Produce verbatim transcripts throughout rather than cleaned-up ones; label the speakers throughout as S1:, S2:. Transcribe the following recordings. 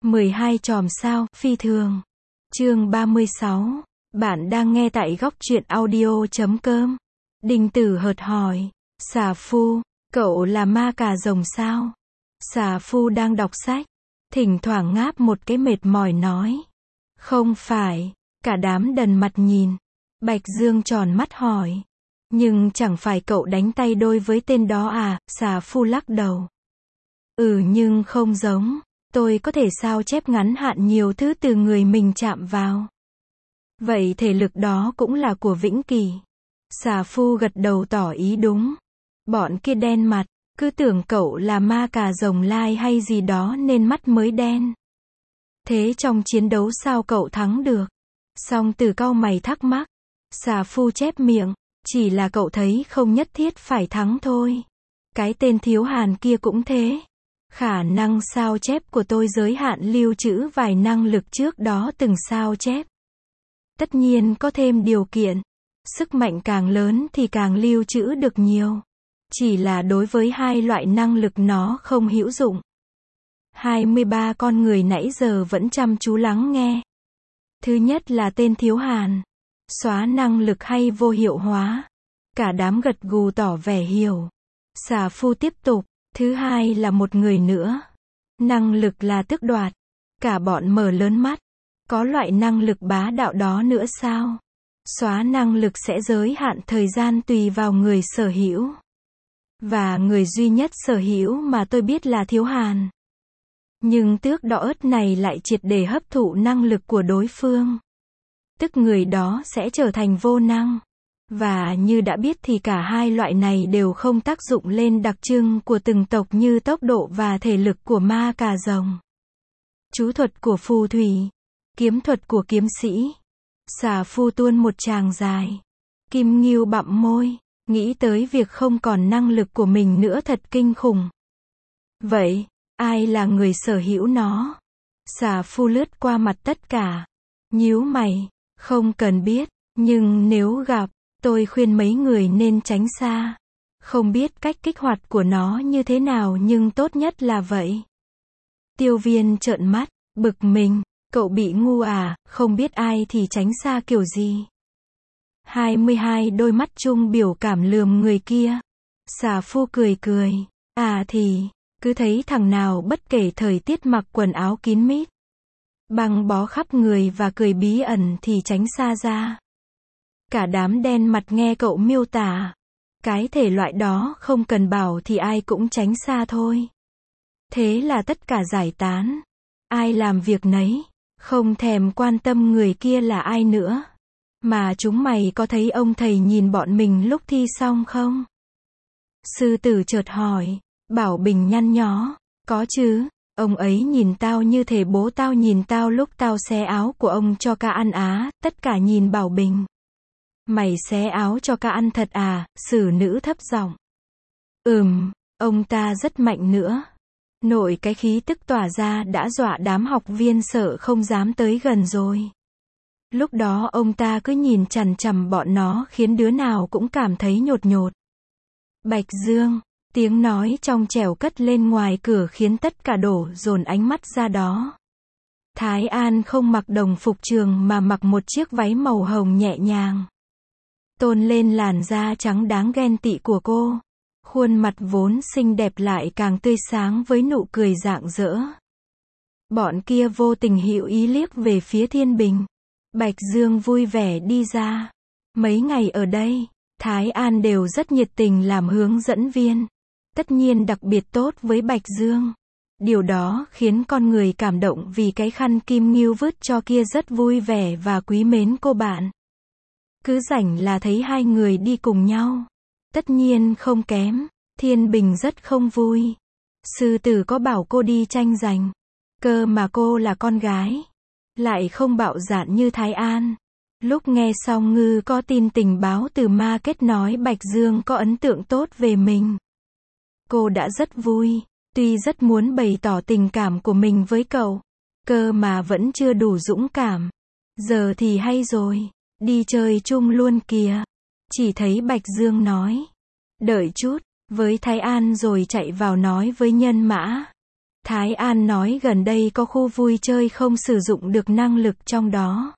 S1: mười hai chòm sao, phi thường. Chương ba mươi sáu. Bạn đang nghe tại góc truyện audio chấm com. Đinh Tử hợt hỏi. Xà Phu, cậu là ma cà rồng sao? Xà Phu đang đọc sách. Thỉnh thoảng ngáp một cái mệt mỏi nói. Không phải. Cả đám đần mặt nhìn. Bạch Dương tròn mắt hỏi. Nhưng chẳng phải cậu đánh tay đôi với tên đó à? Xà Phu lắc đầu. Ừ nhưng không giống. Tôi có thể sao chép ngắn hạn nhiều thứ từ người mình chạm vào. Vậy thể lực đó cũng là của Vĩnh Kỳ. Xà Phu gật đầu tỏ ý đúng. Bọn kia đen mặt, cứ tưởng cậu là ma cà rồng lai hay gì đó nên mắt mới đen. Thế trong chiến đấu sao cậu thắng được? Song Tử cau mày thắc mắc. Xà Phu chép miệng, chỉ là cậu thấy không nhất thiết phải thắng thôi. Cái tên Thiếu Hàn kia cũng thế. Khả năng sao chép của tôi giới hạn lưu trữ vài năng lực trước đó từng sao chép. Tất nhiên có thêm điều kiện. Sức mạnh càng lớn thì càng lưu trữ được nhiều. Chỉ là đối với hai loại năng lực nó không hữu dụng. hai mươi ba con người nãy giờ vẫn chăm chú lắng nghe. Thứ nhất là tên Thiếu Hàn. Xóa năng lực hay vô hiệu hóa. Cả đám gật gù tỏ vẻ hiểu. Xà Phu tiếp tục. Thứ hai là một người nữa. Năng lực là tước đoạt. Cả bọn mở lớn mắt. Có loại năng lực bá đạo đó nữa sao? Xóa năng lực sẽ giới hạn thời gian tùy vào người sở hữu. Và người duy nhất sở hữu mà tôi biết là Thiếu Hàn. Nhưng tước đoạt này lại triệt để hấp thụ năng lực của đối phương. Tức người đó sẽ trở thành vô năng. Và như đã biết thì cả hai loại này đều không tác dụng lên đặc trưng của từng tộc như tốc độ và thể lực của ma cà rồng. Chú thuật của phù thủy. Kiếm thuật của kiếm sĩ. Xà Phu tuôn một tràng dài. Kim Ngưu bặm môi. Nghĩ tới việc không còn năng lực của mình nữa thật kinh khủng. Vậy, ai là người sở hữu nó? Xà Phu lướt qua mặt tất cả. Nhíu mày. Không cần biết. Nhưng nếu gặp, tôi khuyên mấy người nên tránh xa. Không biết cách kích hoạt của nó như thế nào nhưng tốt nhất là vậy. Tiêu Viên trợn mắt, bực mình. Cậu bị ngu à, không biết ai thì tránh xa kiểu gì. hai mươi hai đôi mắt chung biểu cảm lườm người kia. Xà Phu cười cười. À thì, cứ thấy thằng nào bất kể thời tiết mặc quần áo kín mít. Băng bó khắp người và cười bí ẩn thì tránh xa ra. Cả đám đen mặt nghe cậu miêu tả. Cái thể loại đó không cần bảo thì ai cũng tránh xa thôi. Thế là tất cả giải tán. Ai làm việc nấy. Không thèm quan tâm người kia là ai nữa. Mà chúng mày có thấy ông thầy nhìn bọn mình lúc thi xong không? Sư Tử chợt hỏi. Bảo Bình nhăn nhó. Có chứ. Ông ấy nhìn tao như thể bố tao nhìn tao lúc tao xé áo của ông cho ca ăn á. Tất cả nhìn Bảo Bình. Mày xé áo cho ca ăn thật à? Sử nữ thấp giọng. Ừm, ông ta rất mạnh nữa. Nội cái khí tức tỏa ra đã dọa đám học viên sợ không dám tới gần rồi. Lúc đó ông ta cứ nhìn chằm chằm bọn nó khiến đứa nào cũng cảm thấy nhột nhột. Bạch Dương, tiếng nói trong trẻo cất lên ngoài cửa khiến tất cả đổ dồn ánh mắt ra đó. Thái An không mặc đồng phục trường mà mặc một chiếc váy màu hồng nhẹ nhàng. Tôn lên làn da trắng đáng ghen tị của cô. Khuôn mặt vốn xinh đẹp lại càng tươi sáng với nụ cười rạng rỡ. Bọn kia vô tình hữu ý liếc về phía Thiên Bình. Bạch Dương vui vẻ đi ra. Mấy ngày ở đây, Thái An đều rất nhiệt tình làm hướng dẫn viên. Tất nhiên đặc biệt tốt với Bạch Dương. Điều đó khiến con người cảm động vì cái khăn Kim Ngưu vứt cho kia rất vui vẻ và quý mến cô bạn. Cứ rảnh là thấy hai người đi cùng nhau. Tất nhiên không kém. Thiên Bình rất không vui. Sư Tử có bảo cô đi tranh giành. Cơ mà cô là con gái. Lại không bạo dạn như Thái An. Lúc nghe xong Ngư có tin tình báo từ ma kết nói Bạch Dương có ấn tượng tốt về mình. Cô đã rất vui. Tuy rất muốn bày tỏ tình cảm của mình với cậu. Cơ mà vẫn chưa đủ dũng cảm. Giờ thì hay rồi. Đi chơi chung luôn kìa. Chỉ thấy Bạch Dương nói. Đợi chút. Với Thái An rồi chạy vào nói với Nhân Mã. Thái An nói gần đây có khu vui chơi không sử dụng được năng lực trong đó.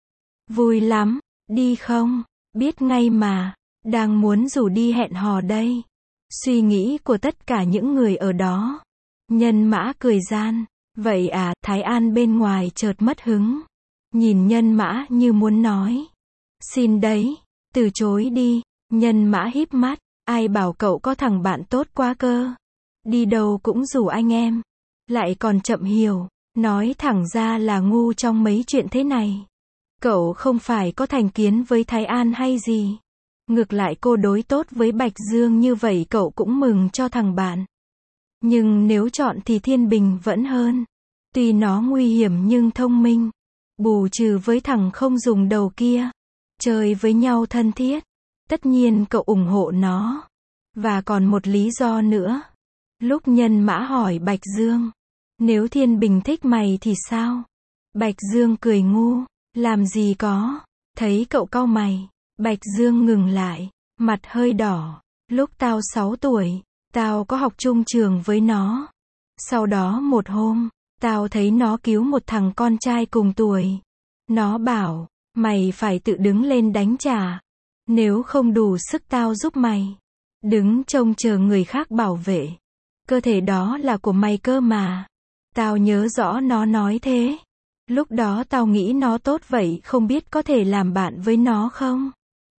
S1: Vui lắm, đi không? Biết ngay mà, đang muốn rủ đi hẹn hò đây. Suy nghĩ của tất cả những người ở đó. Nhân Mã cười gian. Vậy à, Thái An bên ngoài chợt mất hứng. Nhìn Nhân Mã như muốn nói. Xin đấy, từ chối đi. Nhân Mã híp mắt. Ai bảo cậu có thằng bạn tốt quá cơ. Đi đâu cũng rủ anh em. Lại còn chậm hiểu. Nói thẳng ra là ngu trong mấy chuyện thế này. Cậu không phải có thành kiến với Thái An hay gì. Ngược lại cô đối tốt với Bạch Dương như vậy cậu cũng mừng cho thằng bạn. Nhưng nếu chọn thì Thiên Bình vẫn hơn. Tuy nó nguy hiểm nhưng thông minh. Bù trừ với thằng không dùng đầu kia. Chơi với nhau thân thiết. Tất nhiên cậu ủng hộ nó. Và còn một lý do nữa. Lúc Nhân Mã hỏi Bạch Dương. Nếu Thiên Bình thích mày thì sao? Bạch Dương cười ngu. Làm gì có. Thấy cậu cau mày. Bạch Dương ngừng lại. Mặt hơi đỏ. Lúc tao sáu tuổi. Tao có học chung trường với nó. Sau đó một hôm. Tao thấy nó cứu một thằng con trai cùng tuổi. Nó bảo. Mày phải tự đứng lên đánh trả. Nếu không đủ sức tao giúp mày. Đứng trông chờ người khác bảo vệ. Cơ thể đó là của mày cơ mà. Tao nhớ rõ nó nói thế. Lúc đó tao nghĩ nó tốt vậy không biết có thể làm bạn với nó không?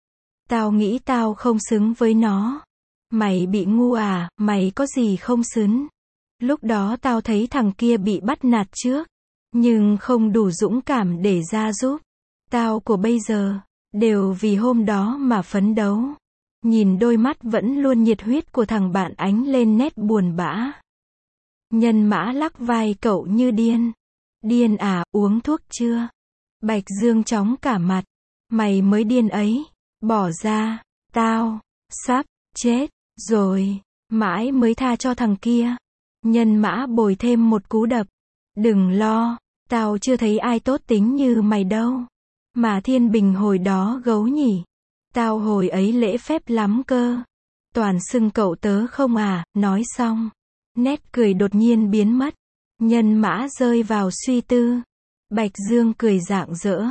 S1: Tao nghĩ tao không xứng với nó. Mày bị ngu à, mày có gì không xứng? Lúc đó tao thấy thằng kia bị bắt nạt trước. Nhưng không đủ dũng cảm để ra giúp. Tao của bây giờ. Đều vì hôm đó mà phấn đấu. Nhìn đôi mắt vẫn luôn nhiệt huyết của thằng bạn ánh lên nét buồn bã. Nhân Mã lắc vai cậu như điên. Điên à, uống thuốc chưa? Bạch Dương chóng cả mặt. Mày mới điên ấy. Bỏ ra. Tao. Sắp. Chết. Rồi. Mãi mới tha cho thằng kia. Nhân Mã bồi thêm một cú đập. Đừng lo. Tao chưa thấy ai tốt tính như mày đâu. Mà Thiên Bình hồi đó gấu nhỉ. Tao hồi ấy lễ phép lắm cơ. Toàn xưng cậu tớ không à, nói xong. Nét cười đột nhiên biến mất. Nhân Mã rơi vào suy tư. Bạch Dương cười rạng rỡ.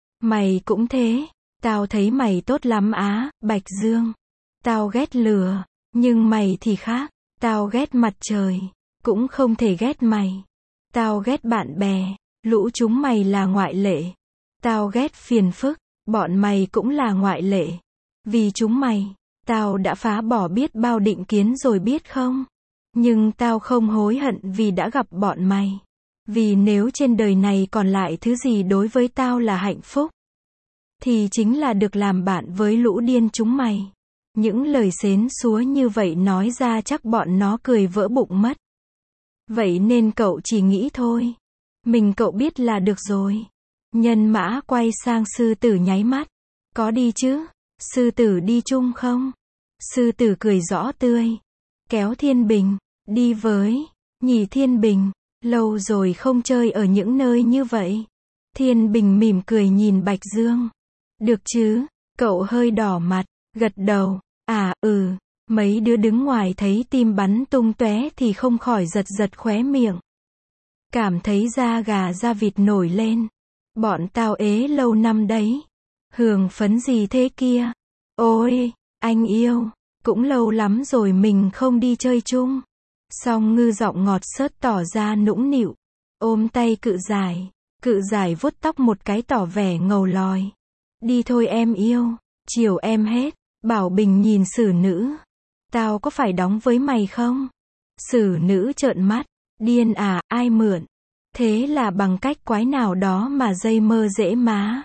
S1: Mày cũng thế. Tao thấy mày tốt lắm á, Bạch Dương. Tao ghét lửa. Nhưng mày thì khác. Tao ghét mặt trời. Cũng không thể ghét mày. Tao ghét bạn bè. Lũ chúng mày là ngoại lệ. Tao ghét phiền phức. Bọn mày cũng là ngoại lệ. Vì chúng mày, tao đã phá bỏ biết bao định kiến rồi biết không? Nhưng tao không hối hận vì đã gặp bọn mày. Vì nếu trên đời này còn lại thứ gì đối với tao là hạnh phúc, thì chính là được làm bạn với lũ điên chúng mày. Những lời xến xúa như vậy nói ra chắc bọn nó cười vỡ bụng mất. Vậy nên cậu chỉ nghĩ thôi. Mình cậu biết là được rồi. Nhân Mã quay sang sư tử nháy mắt. Có đi chứ? Sư tử đi chung không? Sư tử cười rõ tươi. Kéo Thiên Bình. Đi với. Nhỉ Thiên Bình. Lâu rồi không chơi ở những nơi như vậy. Thiên Bình mỉm cười nhìn Bạch Dương. Được chứ? Cậu hơi đỏ mặt. Gật đầu. À, ừ. Mấy đứa đứng ngoài thấy tim bắn tung tóe thì không khỏi giật giật khóe miệng. Cảm thấy da gà da vịt nổi lên. Bọn tao ế lâu năm đấy. Hưởng phấn gì thế kia? Ôi, anh yêu. Cũng lâu lắm rồi mình không đi chơi chung. Song Ngư giọng ngọt xớt tỏ ra nũng nịu. Ôm tay Cự Giải. Cự Giải vuốt tóc một cái tỏ vẻ ngầu lòi. Đi thôi em yêu. Chiều em hết. Bảo Bình nhìn Sử Nữ. Tao có phải đóng với mày không? Sử Nữ trợn mắt. Điên à, ai mượn? Thế là bằng cách quái nào đó mà dây mơ dễ má.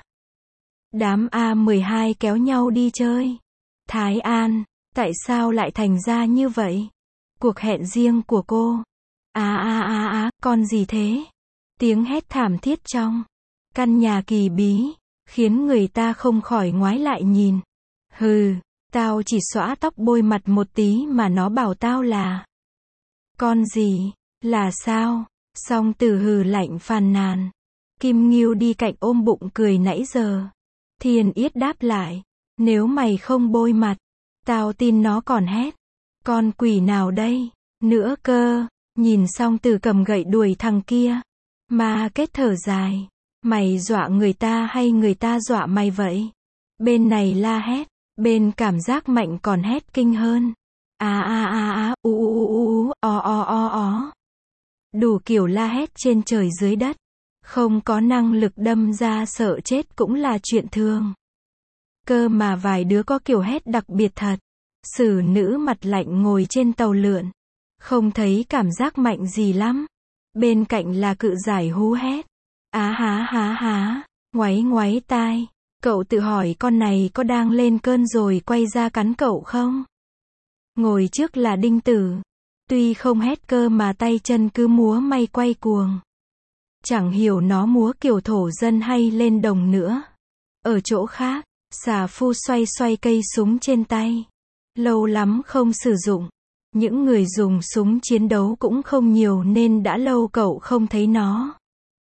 S1: Đám A mười hai kéo nhau đi chơi. Thái An, tại sao lại thành ra như vậy? Cuộc hẹn riêng của cô. À à à à, con gì thế? Tiếng hét thảm thiết trong căn nhà kỳ bí, khiến người ta không khỏi ngoái lại nhìn. Hừ, tao chỉ xõa tóc bôi mặt một tí mà nó bảo tao là con gì? Là sao? Song Tử hừ lạnh phàn nàn. Kim Ngưu đi cạnh ôm bụng cười nãy giờ. Thiên Yết đáp lại. Nếu mày không bôi mặt, tao tin nó còn hét. Con quỷ nào đây? Nữa cơ. Nhìn xong Từ cầm gậy đuổi thằng kia. Ma Kết thở dài. Mày dọa người ta hay người ta dọa mày vậy? Bên này la hét, bên cảm giác mạnh còn hét kinh hơn. A a a a, u u u u, o o o o. Đủ kiểu la hét trên trời dưới đất. Không có năng lực đâm ra sợ chết cũng là chuyện thường. Cơ mà vài đứa có kiểu hét đặc biệt thật. Xử nữ mặt lạnh ngồi trên tàu lượn. Không thấy cảm giác mạnh gì lắm. Bên cạnh là cự giải hú hét. Á há há há, ngoáy ngoáy tai. Cậu tự hỏi con này có đang lên cơn rồi quay ra cắn cậu không? Ngồi trước là Đinh Tử. Tuy không hét cơ mà tay chân cứ múa may quay cuồng. Chẳng hiểu nó múa kiểu thổ dân hay lên đồng nữa. Ở chỗ khác, xà phu xoay xoay cây súng trên tay. Lâu lắm không sử dụng. Những người dùng súng chiến đấu cũng không nhiều nên đã lâu cậu không thấy nó.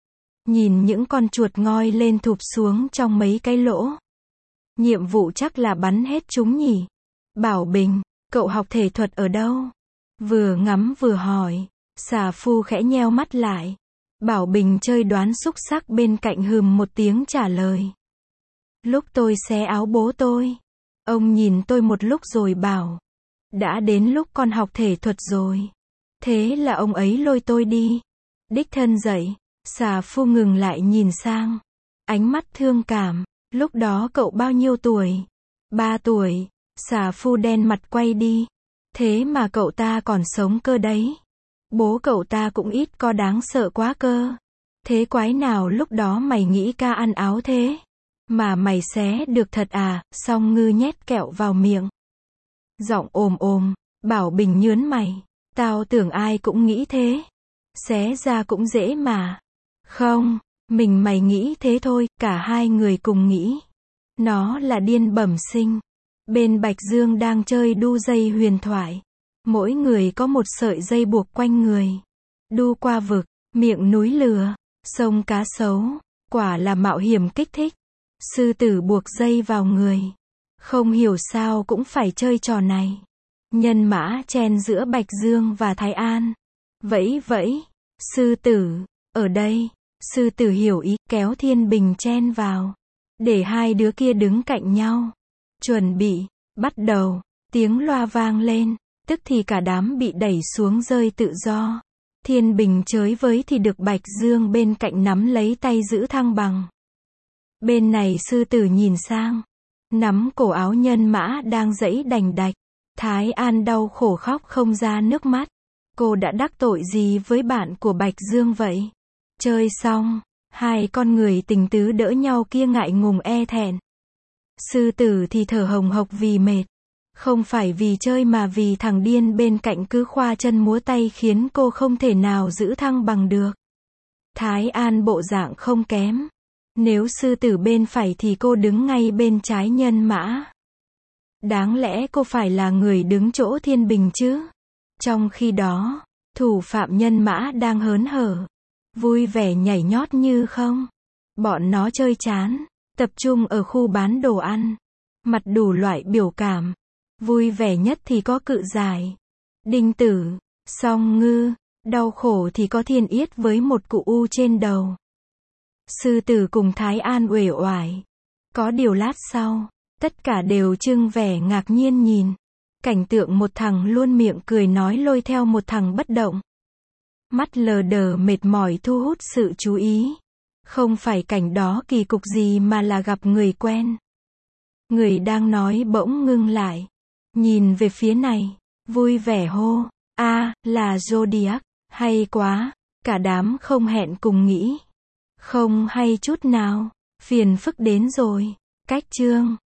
S1: Nhìn những con chuột ngoi lên thụp xuống trong mấy cái lỗ. Nhiệm vụ chắc là bắn hết chúng nhỉ. Bảo Bình, cậu học thể thuật ở đâu? Vừa ngắm vừa hỏi. Xà phu khẽ nheo mắt lại. Bảo Bình chơi đoán xúc xắc bên cạnh hừm một tiếng trả lời. Lúc tôi xé áo bố tôi. Ông nhìn tôi một lúc rồi bảo. Đã đến lúc con học thể thuật rồi. Thế là ông ấy lôi tôi đi. Đích thân dạy. Xà phu ngừng lại nhìn sang. Ánh mắt thương cảm. Lúc đó cậu bao nhiêu tuổi? Ba tuổi. Xà phu đen mặt quay đi. Thế mà cậu ta còn sống cơ đấy. Bố cậu ta cũng ít có đáng sợ quá cơ. Thế quái nào lúc đó mày nghĩ ca ăn áo thế? Mà mày xé được thật à? Song Ngư nhét kẹo vào miệng. Giọng ồm ồm. Bảo Bình nhớn mày. Tao tưởng ai cũng nghĩ thế. Xé ra cũng dễ mà. Không, mình mày nghĩ thế thôi, cả hai người cùng nghĩ. Nó là điên bẩm sinh. Bên Bạch Dương đang chơi đu dây huyền thoại. Mỗi người có một sợi dây buộc quanh người. Đu qua vực, miệng núi lửa, sông cá sấu. Quả là mạo hiểm kích thích. Sư tử buộc dây vào người. Không hiểu sao cũng phải chơi trò này. Nhân mã chen giữa Bạch Dương và Thái An. Vẫy vẫy. Sư tử, ở đây. Sư tử hiểu ý, kéo Thiên Bình chen vào. Để hai đứa kia đứng cạnh nhau. Chuẩn bị, bắt đầu. Tiếng loa vang lên. Tức thì cả đám bị đẩy xuống rơi tự do. Thiên Bình chới với thì được Bạch Dương bên cạnh nắm lấy tay giữ thăng bằng. Bên này sư tử nhìn sang. Nắm cổ áo nhân mã đang giãy đành đạch. Thái An đau khổ khóc không ra nước mắt. Cô đã đắc tội gì với bạn của Bạch Dương vậy? Chơi xong, hai con người tình tứ đỡ nhau kia ngại ngùng e thẹn. Sư tử thì thở hồng hộc vì mệt. Không phải vì chơi mà vì thằng điên bên cạnh cứ khoa chân múa tay khiến cô không thể nào giữ thăng bằng được. Thái An bộ dạng không kém. Nếu sư tử bên phải thì cô đứng ngay bên trái nhân mã. Đáng lẽ cô phải là người đứng chỗ Thiên Bình chứ. Trong khi đó, thủ phạm nhân mã đang hớn hở. Vui vẻ nhảy nhót như không. Bọn nó chơi chán. Tập trung ở khu bán đồ ăn. Mặt đủ loại biểu cảm. Vui vẻ nhất thì có cự giải. Đinh Tử. Song Ngư. Đau khổ thì có Thiên Yết với một cụ u trên đầu. Sư tử cùng Thái An uể oải. Có điều lát sau, tất cả đều trưng vẻ ngạc nhiên nhìn. Cảnh tượng một thằng luôn miệng cười nói lôi theo một thằng bất động. Mắt lờ đờ mệt mỏi thu hút sự chú ý. Không phải cảnh đó kỳ cục gì mà là gặp người quen. Người đang nói bỗng ngưng lại. Nhìn về phía này, vui vẻ hô. A, là Zodiac, hay quá. Cả đám không hẹn cùng nghĩ. Không hay chút nào, phiền phức đến rồi. Cách chương